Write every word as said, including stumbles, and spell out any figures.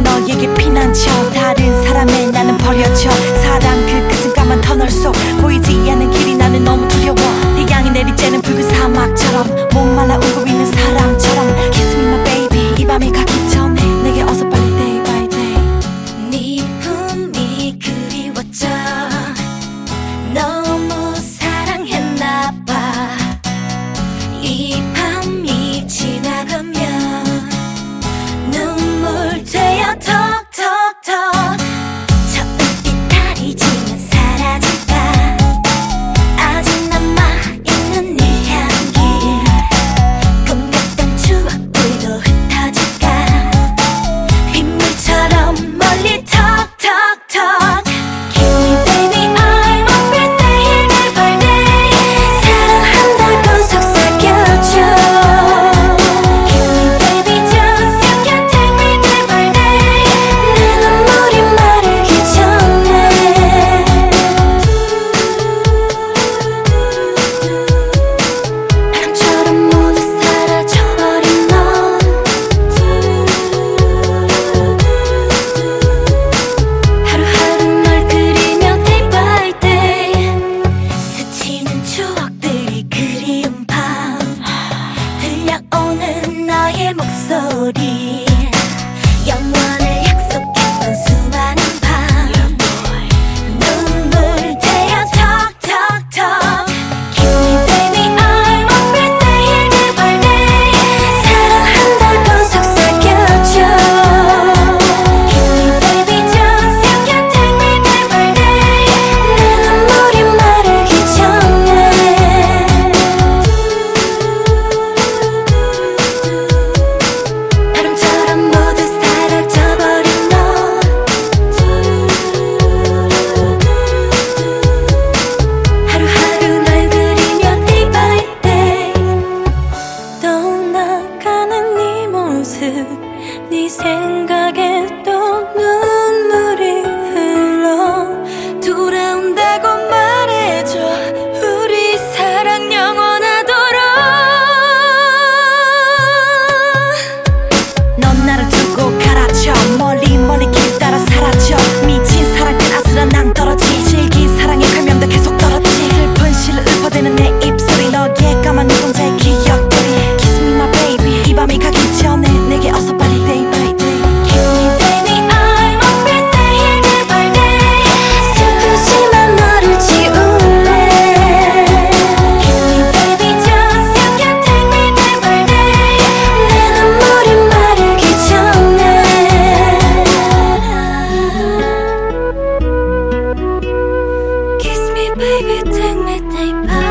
너에게 피난처 다른 사람의 나는 버려져 사랑 그 끝은 까만 터널 속 보이지 않는 길이 나는 너무 두려워 네 향이 내리쬐는 붉은 사막처럼 목말라 울고 있는 사람처럼 Kiss me my baby 이 밤이 가기 전에 내게 어서 빨리 day by day 네 품이 그리웠죠 너무 사랑했나봐 이 밤이 지나가면 눈물 되어 톡톡톡 저 빛 달이 지면 사라질까 아직 남아있는 네 향기 꿈같던 추억들도 흩어질까 빗물처럼 멀리 톡톡톡 Kiss me baby I must be staying day by day 사랑한다고 속삭여줘 Kiss me baby just you can take me day by day 내 눈물이 마르기 전에 바람처럼 모두 사라져버린 너 하루하루 널 그리며 day by day 스치는 추억들이 그리운 밤 들려오는 너의 목소리 영원을 약속했던 수많은 밤 눈물 되어 톡톡톡 Kiss me baby I must be staying day by day 사랑한다고 속삭여줘 Kiss me baby just you can take me day by day 내 눈물이 마르기 전에 바람처럼 모두 사라져버린 너 하루하루 널 그리며 day by day 떠나가는 네 모습 네 생각에 또 눈물이 흘러 돌아온다고 말해줘 우리 사랑 영원하도록 넌 나를 두고 가라져 멀리 멀리 길 따라 사라져 미친 사랑 끝 아슬한 낭떠러지 질긴 사랑의 갈면도 계속 떨어지 슬픈 시를 읊어대는 내 입술이 너의 까만 눈동자의 기억들이 Kiss me my baby 이 밤이 가기 전에 내게 어서 빨리 day by day Kiss me baby I must be staying day by day 슬프지만 너를 지울래 Kiss me baby just you can take me day by day 내 눈물이 마르기 전에 Kiss me baby take me day by